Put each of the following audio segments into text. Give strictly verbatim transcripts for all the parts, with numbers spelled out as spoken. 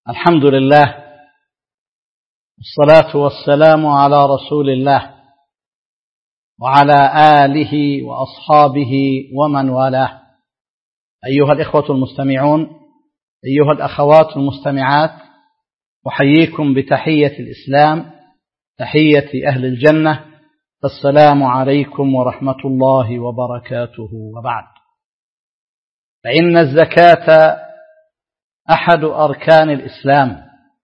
الحمد لله والصلاة والسلام على رسول الله وعلى آله وأصحابه ومن والاه. أيها الإخوة المستمعون، أيها الأخوات المستمعات، أحييكم بتحية الإسلام، تحية أهل الجنة، السلام عليكم ورحمة الله وبركاته. وبعد، فإن الزكاة أحد أركان الإسلام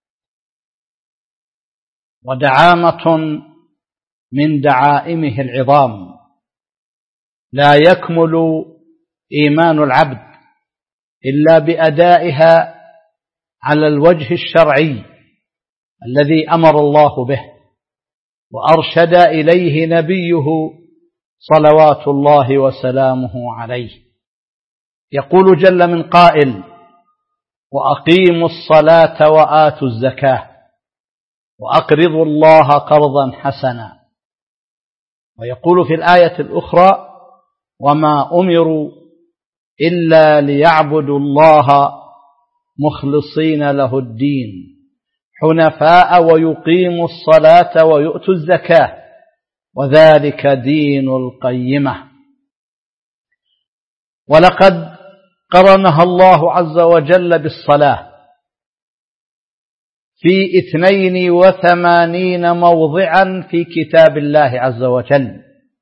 ودعامة من دعائمه العظام. لا يكمل إيمان العبد إلا بأدائها على الوجه الشرعي الذي أمر الله به وأرشد إليه نبيه صلوات الله وسلامه عليه. يقول جل من قائل: وأقيموا الصلاة وآتوا الزكاة وأقرضوا الله قرضا حسنا. ويقول في الآية الأخرى: وما أمروا إلا ليعبدوا الله مخلصين له الدين حنفاء ويقيموا الصلاة ويؤتوا الزكاة وذلك دين القيمة. ولقد قرنها الله عز وجل بالصلاة في اثنين وثمانين موضعا في كتاب الله عز وجل.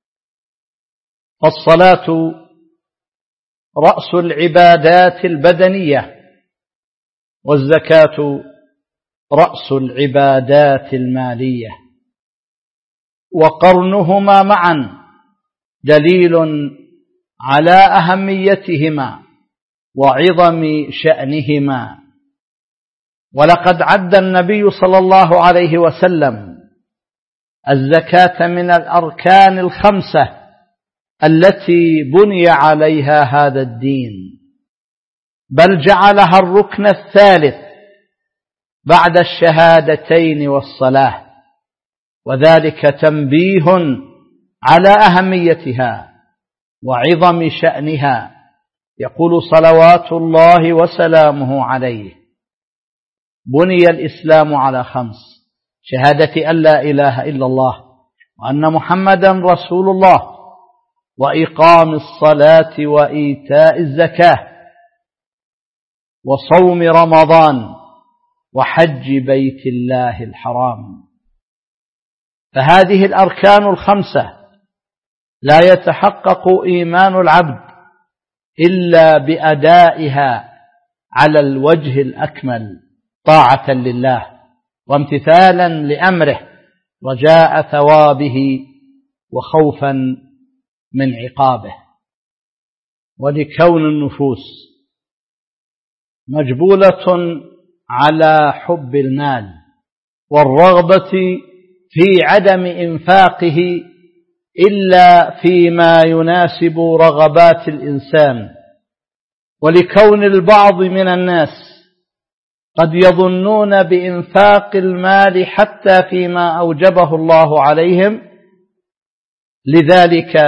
فالصلاة رأس العبادات البدنية، والزكاة رأس العبادات المالية، وقرنهما معا دليل على أهميتهما وعظم شأنهما. ولقد عد النبي صلى الله عليه وسلم الزكاة من الأركان الخمسة التي بني عليها هذا الدين، بل جعلها الركن الثالث بعد الشهادتين والصلاة، وذلك تنبيه على أهميتها وعظم شأنها. يقول صلوات الله وسلامه عليه: بني الإسلام على خمس: شهادة أن لا إله إلا الله وأن محمدا رسول الله، وإقام الصلاة وإيتاء الزكاة، وصوم رمضان، وحج بيت الله الحرام. فهذه الأركان الخمسة لا يتحقق إيمان العبد إلا بأدائها على الوجه الأكمل طاعة لله وامتثالا لأمره، رجاء ثوابه وخوفا من عقابه. ولكون النفوس مجبولة على حب المال والرغبة في عدم إنفاقه إلا فيما يناسب رغبات الإنسان، ولكون البعض من الناس قد يظنون بإنفاق المال حتى فيما أوجبه الله عليهم، لذلك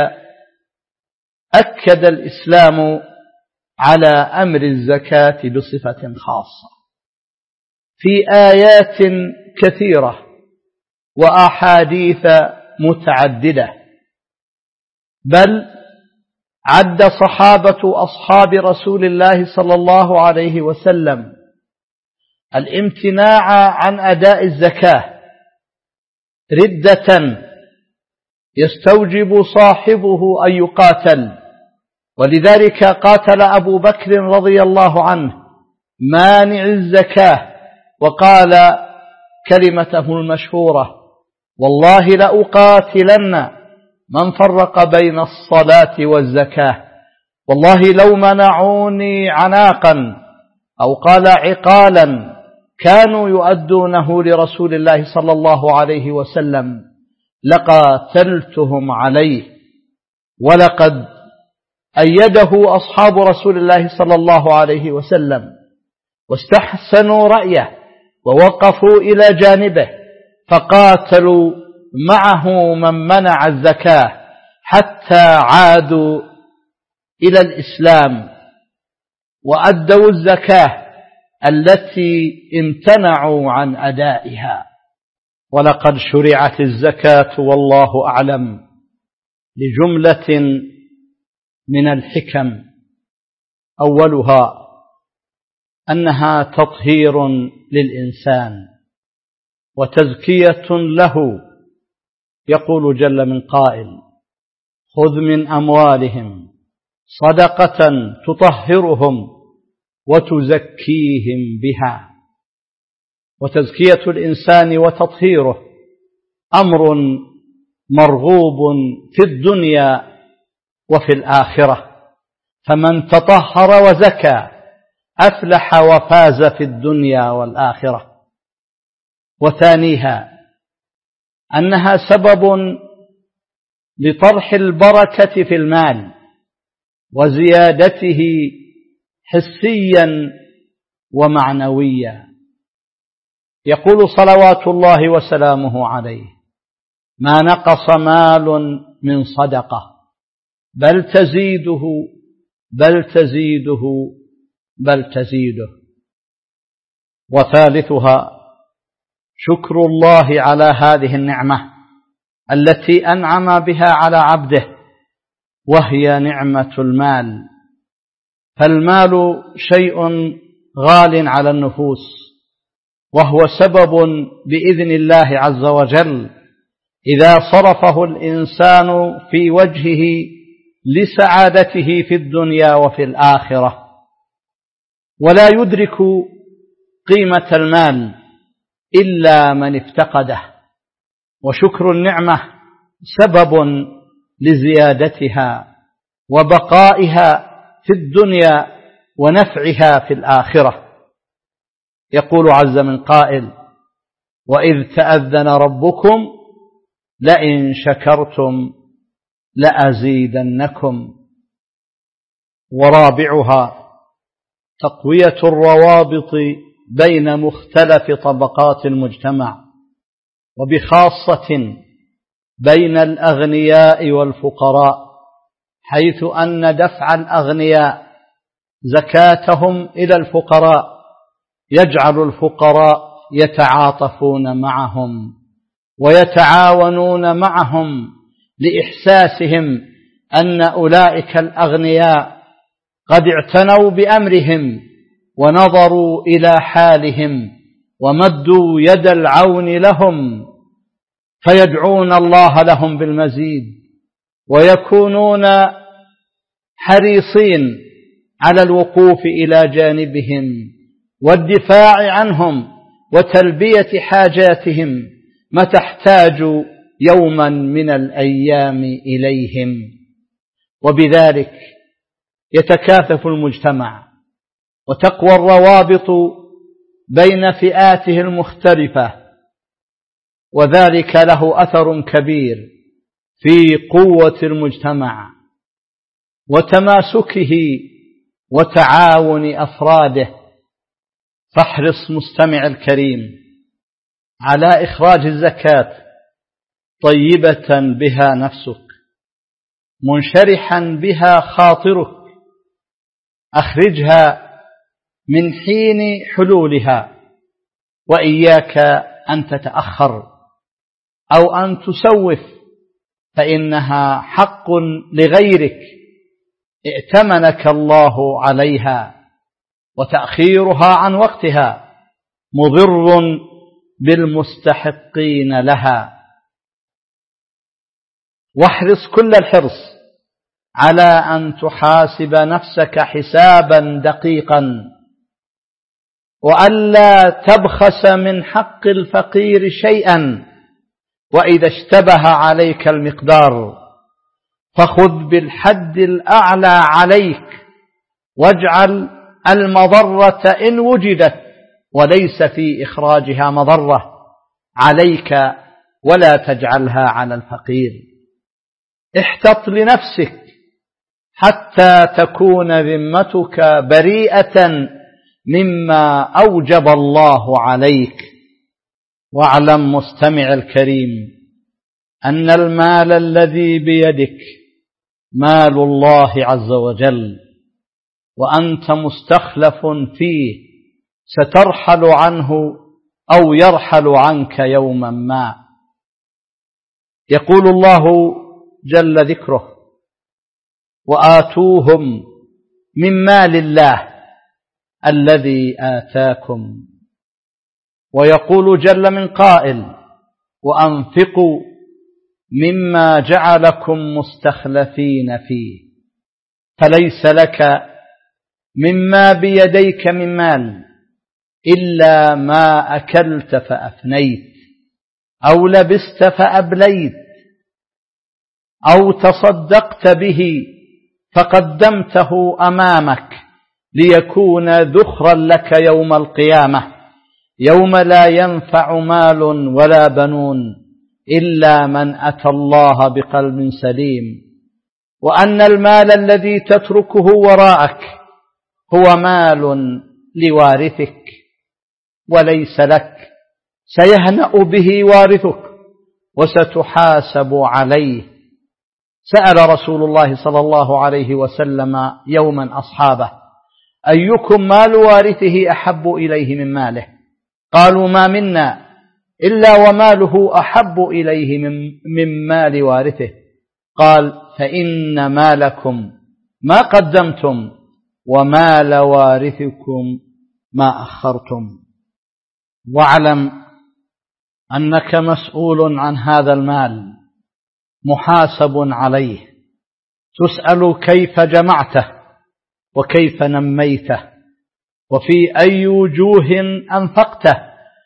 أكد الإسلام على أمر الزكاة بصفة خاصة في آيات كثيرة وأحاديث متعددة، بل عد صحابة أصحاب رسول الله صلى الله عليه وسلم الامتناع عن أداء الزكاة ردة يستوجب صاحبه أن يقاتل، ولذلك قاتل أبو بكر رضي الله عنه مانع الزكاة وقال كلمته المشهورة: والله لأقاتلن من فرق بين الصلاة والزكاة، والله لو منعوني عناقا أو قال عقالا كانوا يؤدونه لرسول الله صلى الله عليه وسلم لقاتلتهم عليه. ولقد أيده أصحاب رسول الله صلى الله عليه وسلم واستحسنوا رأيه ووقفوا إلى جانبه، فقاتلوا معه من منع الزكاة حتى عادوا إلى الإسلام وأدوا الزكاة التي امتنعوا عن أدائها. ولقد شرعت الزكاة والله أعلم لجملة من الحكم، أولها أنها تطهير للإنسان وتزكية له. يقول جل من قائل: خذ من أموالهم صدقة تطهرهم وتزكيهم بها. وتزكية الإنسان وتطهيره أمر مرغوب في الدنيا وفي الآخرة، فمن تطهر وزكى أفلح وفاز في الدنيا والآخرة. وثانيها أنها سبب لطرح البركة في المال وزيادته حسيا ومعنويا. يقول صلوات الله وسلامه عليه: ما نقص مال من صدقة بل تزيده بل تزيده بل تزيده. وثالثها شكر الله على هذه النعمة التي أنعم بها على عبده، وهي نعمة المال. فالمال شيء غال على النفوس، وهو سبب بإذن الله عز وجل إذا صرفه الإنسان في وجهه لسعادته في الدنيا وفي الآخرة. ولا يدرك قيمة المال إلا من افتقده، وشكر النعمة سبب لزيادتها وبقائها في الدنيا ونفعها في الآخرة. يقول عز من قائل: وإذ تأذن ربكم لئن شكرتم لأزيدنكم. ورابعها تقوية الروابط بين مختلف طبقات المجتمع، وبخاصة بين الأغنياء والفقراء، حيث أن دفع الأغنياء زكاتهم إلى الفقراء يجعل الفقراء يتعاطفون معهم ويتعاونون معهم لإحساسهم أن أولئك الأغنياء قد اعتنوا بأمرهم ونظروا إلى حالهم ومدوا يد العون لهم، فيدعون الله لهم بالمزيد ويكونون حريصين على الوقوف إلى جانبهم والدفاع عنهم وتلبية حاجاتهم متى احتاجوا يوما من الأيام إليهم. وبذلك يتكاثف المجتمع وتقوى الروابط بين فئاته المختلفة، وذلك له أثر كبير في قوة المجتمع وتماسكه وتعاون أفراده. فاحرص مستمع الكريم على إخراج الزكاة طيبة بها نفسك، منشرحا بها خاطرك. أخرجها من حين حلولها، وإياك أن تتأخر أو أن تسوف، فإنها حق لغيرك ائتمنك الله عليها، وتأخيرها عن وقتها مضر بالمستحقين لها. واحرص كل الحرص على أن تحاسب نفسك حسابا دقيقا، وألا تبخس من حق الفقير شيئا، وإذا اشتبه عليك المقدار فخذ بالحد الأعلى عليك، واجعل المضرة إن وجدت وليس في إخراجها مضرة عليك ولا تجعلها على الفقير. احتط لنفسك حتى تكون ذمتك بريئة مما أوجب الله عليك. واعلم مستمع الكريم أن المال الذي بيدك مال الله عز وجل، وأنت مستخلف فيه سترحل عنه أو يرحل عنك يوما ما. يقول الله جل ذكره: وآتوهم من مال الله الذي آتاكم. ويقول جل من قائل: وأنفقوا مما جعلكم مستخلفين فيه، فليس لك مما بيديك من مال إلا ما أكلت فأفنيت، أو لبست فأبليت، أو تصدقت به فقدمته أمامك ليكون ذخرا لك يوم القيامة، يوم لا ينفع مال ولا بنون إلا من أتى الله بقلب سليم. وأن المال الذي تتركه وراءك هو مال لوارثك وليس لك، سيهنأ به وارثك وستحاسب عليه. سأل رسول الله صلى الله عليه وسلم يوما أصحابه: أيكم مال وارثه أحب إليه من ماله؟ قالوا: ما منا إلا وماله أحب إليه من, من مال وارثه. قال: فإن مالكم ما قدمتم ومال وارثكم ما أخرتم. واعلم أنك مسؤول عن هذا المال، محاسب عليه، تسأل كيف جمعته وكيف نميته وفي أي وجوه أنفقته،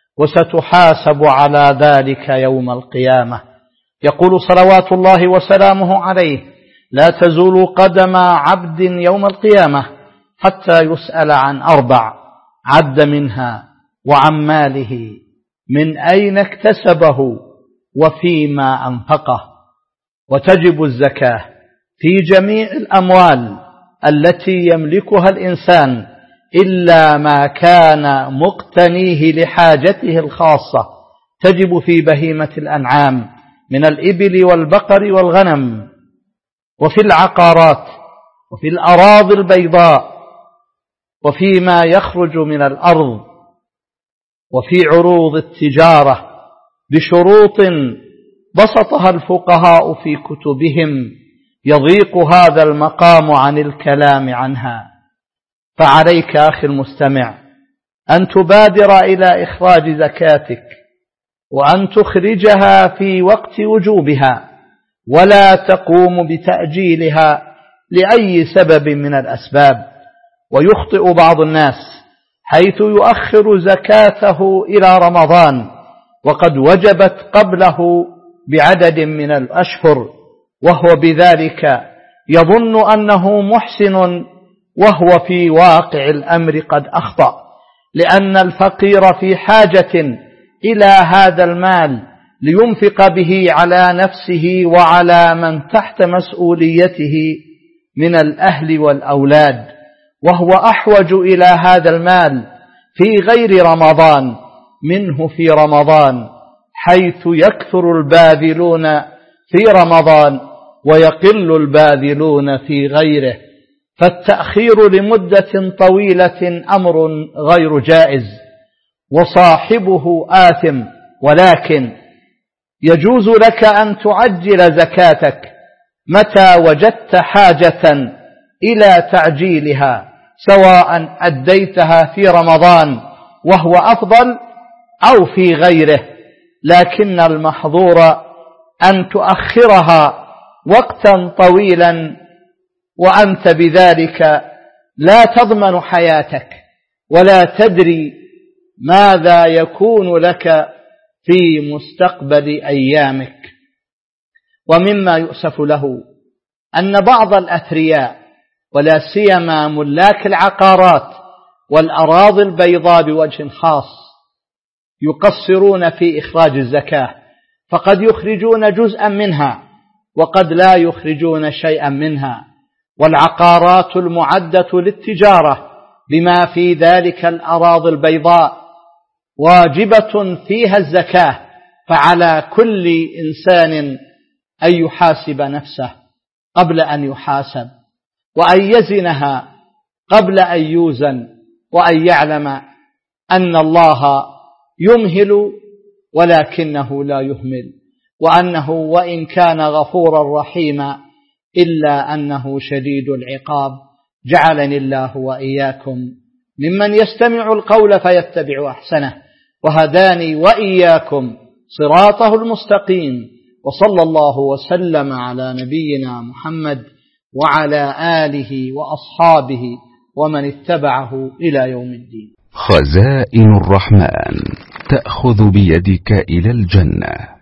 وستحاسب على ذلك يوم القيامة. يقول صلوات الله وسلامه عليه: لا تزول قدم عبد يوم القيامة حتى يسأل عن أربع عد منها: وعن ماله، من أين اكتسبه وفيما أنفقه. وتجب الزكاة في جميع الأموال التي يملكها الإنسان إلا ما كان مقتنيه لحاجته الخاصة. تجب في بهيمة الأنعام من الإبل والبقر والغنم، وفي العقارات، وفي الأراضي البيضاء، وفيما يخرج من الأرض، وفي عروض التجارة بشروط بسطها الفقهاء في كتبهم، يضيق هذا المقام عن الكلام عنها. فعليك أخي المستمع أن تبادر إلى إخراج زكاتك، وأن تخرجها في وقت وجوبها، ولا تقوم بتأجيلها لأي سبب من الأسباب. ويخطئ بعض الناس حيث يؤخر زكاته إلى رمضان وقد وجبت قبله بعدد من الأشهر، وهو بذلك يظن أنه محسن، وهو في واقع الأمر قد أخطأ، لأن الفقير في حاجة إلى هذا المال لينفق به على نفسه وعلى من تحت مسؤوليته من الأهل والأولاد، وهو أحوج إلى هذا المال في غير رمضان منه في رمضان، حيث يكثر الباذلون في رمضان ويقل الباذلون في غيره. فالتأخير لمدة طويلة أمر غير جائز وصاحبه آثم، ولكن يجوز لك أن تعجل زكاتك متى وجدت حاجة إلى تعجيلها، سواء أديتها في رمضان وهو أفضل أو في غيره، لكن المحظور أن تؤخرها وقتا طويلا وأنت بذلك لا تضمن حياتك ولا تدري ماذا يكون لك في مستقبل أيامك. ومما يؤسف له أن بعض الأثرياء ولا سيما ملاك العقارات والأراضي البيضاء بوجه خاص يقصرون في إخراج الزكاة، فقد يخرجون جزءا منها وقد لا يخرجون شيئا منها. والعقارات المعدة للتجارة بما في ذلك الأراضي البيضاء واجبة فيها الزكاة، فعلى كل إنسان أن يحاسب نفسه قبل أن يحاسب، وأن يزنها قبل أن يوزن، وأن يعلم أن الله يمهل ولكنه لا يهمل، وأنه وإن كان غفورا رحيما إلا أنه شديد العقاب. جعلني الله وإياكم ممن يستمع القول فيتبع أحسنه، وهداني وإياكم صراطه المستقيم. وصلى الله وسلم على نبينا محمد وعلى آله وأصحابه ومن اتبعه إلى يوم الدين. خزائن الرحمن تأخذ بيدك إلى الجنة.